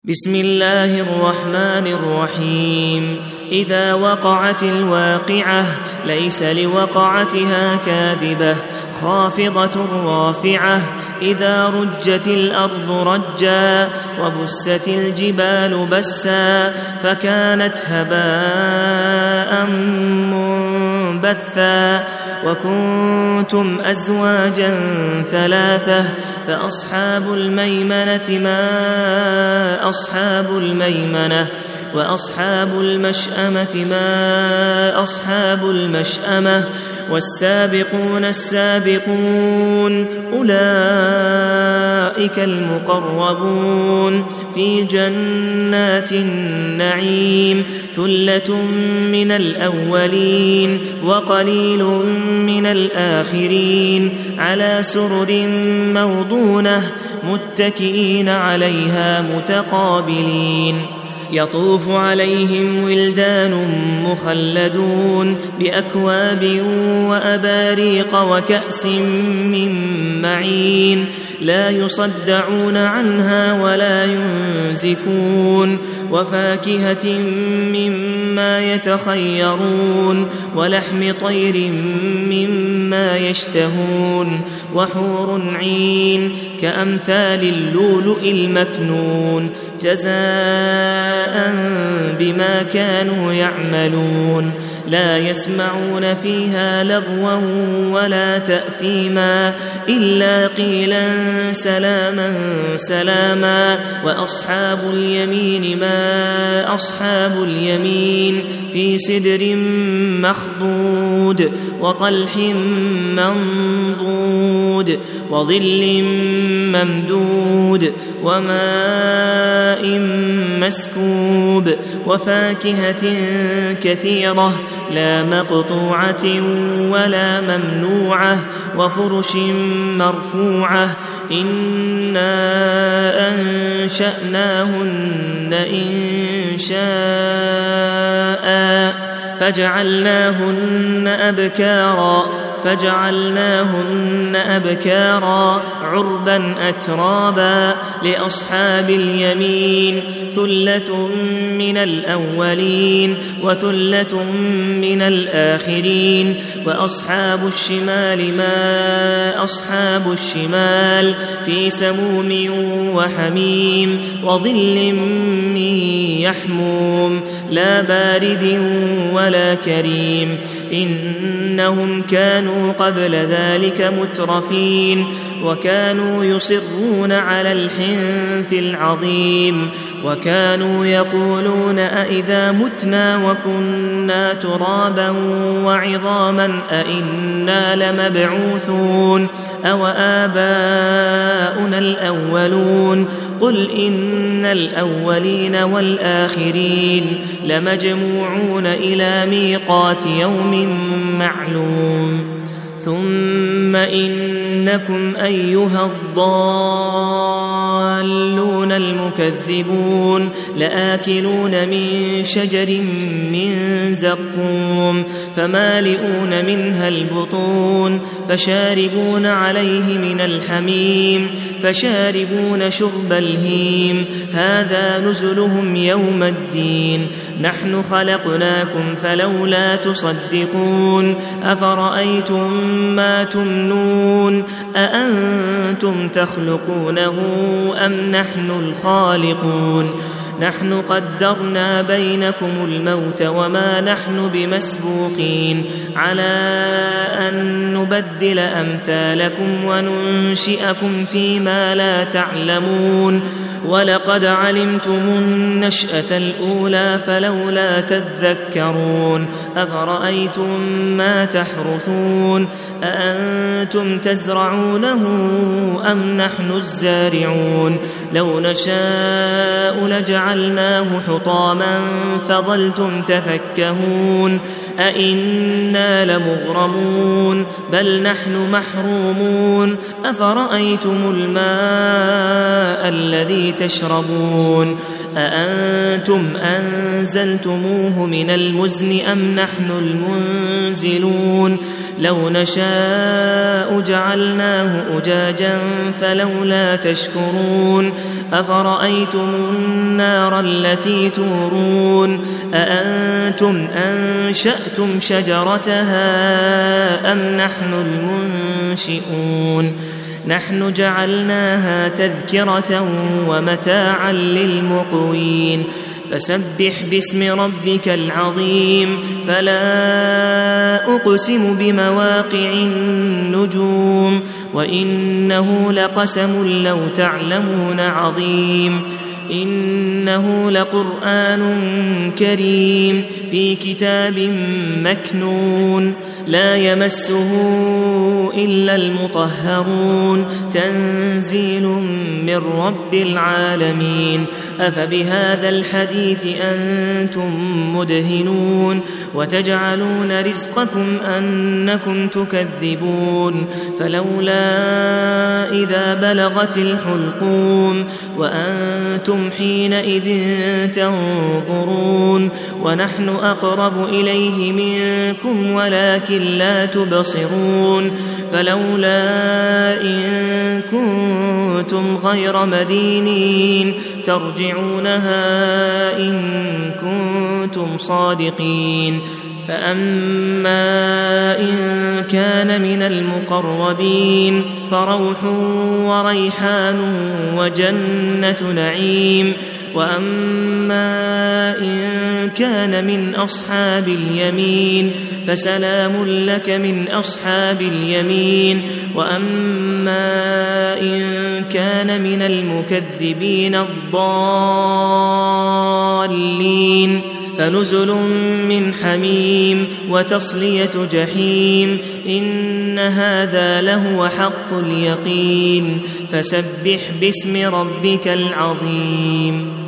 بسم الله الرحمن الرحيم. إذا وقعت الواقعة ليس لوقعتها كاذبة خافضة رافعة. إذا رجت الأرض رجا وبست الجبال بسا فكانت هباء منبثا. وكنتم أزواجا ثلاثة فأصحاب الميمنة ما أصحاب الميمنة وأصحاب المشأمة ما أصحاب المشأمة. والسابقون السابقون أولئك المقربون في جنات النعيم. ثلة من الأولين وقليل من الآخرين على سرر موضونة متكئين عليها متقابلين. يطوف عليهم ولدان مخلدون بأكواب وأباريق وكأس من معين لا يصدعون عنها ولا ينزفون. وفاكهة مما يتخيرون ولحم طير مما يشتهون. وحور عين كأمثال اللؤلؤ المكنون جزاء بما كانوا يعملون. لا يسمعون فيها لغوا ولا تأثيما إلا قيلا سلاما سلاما. وأصحاب اليمين ما أصحاب اليمين في سدر مخضود وطلح منضود وظل ممدود وماء مسكوب. وفاكهة كثيرة لا مقطوعة ولا ممنوعة وفرش مرفوعة. إنا أنشأناهن إنشاء فجعلناهن أبكارا عربا أترابا. لأصحاب اليمين ثلة من الأولين وثلة من الآخرين. وأصحاب الشمال ما أصحاب الشمال في سموم وحميم وظل من يحموم لا بارد ولا كريم. إنهم كانوا قبل ذلك مترفين وكانوا يصرون على الحنث العظيم. وكانوا يقولون أئذا متنا وكنا ترابا وعظاما أئنا لمبعوثون أو آباؤنا الأولون. قل إن الأولين والآخرين لمجموعون إلى ميقات يوم معلوم. ثم إنكم أيها الضالون المكذبون لآكلون من شجر من زقوم فمالئون منها البطون فشاربون عليه من الحميم فشاربون شرب الهيم. هذا نزلهم يوم الدين. نحن خلقناكم فلولا تصدقون. أفرأيتم ما تمنون أأنتم تخلقونه أم نحن الخالقون. نحن قدرنا بينكم الموت وما نحن بمسبوقين على أن نبدل أمثالكم وننشئكم فيما لا تعلمون. ولقد علمتم النشأة الأولى فلولا تذكرون. أفرأيتم ما تحرثون أأنتم تزرعونه أم نحن الزارعون. لو نشاء لجعلناه حطاما فظلتم تفكهون. أئنا لمغرمون بل نحن محرومون. أفرأيتم الماء الذي تشربون أأنتم أنزلتموه من المزن أم نحن المنزلون لو نشاء جعلناه أجاجا فلولا تشكرون أفرأيتم النار التي تورون أأنتم أنشأتم شجرتها أم نحن المنشئون نحن جعلناها تذكرة ومتاعا للمقوين فسبح باسم ربك العظيم فلا أقسم بمواقع النجوم وإنه لقسم لو تعلمون عظيم إنه لقرآن كريم في كتاب مكنون لا يمسه إلا المطهرون تنزيل من رب العالمين أفبهذا الحديث أنتم مدهنون وتجعلون رزقكم أنكم تكذبون فلولا إذا بلغت الحلقوم وأنتم حينئذ تنظرون ونحن أقرب إليه منكم ولكن لا تبصرون فلولا إن كنتم غير مدينين ترجعونها إن كنتم صادقين فأما إن كان من المقربين فروح وريحان وجنة نعيم وأما إن كان من أصحاب اليمين فسلام لك من أصحاب اليمين وأما إن كان من المكذبين الضالين فنزل من حميم وتصلية جحيم إن هذا لهو حق اليقين فسبح باسم ربك العظيم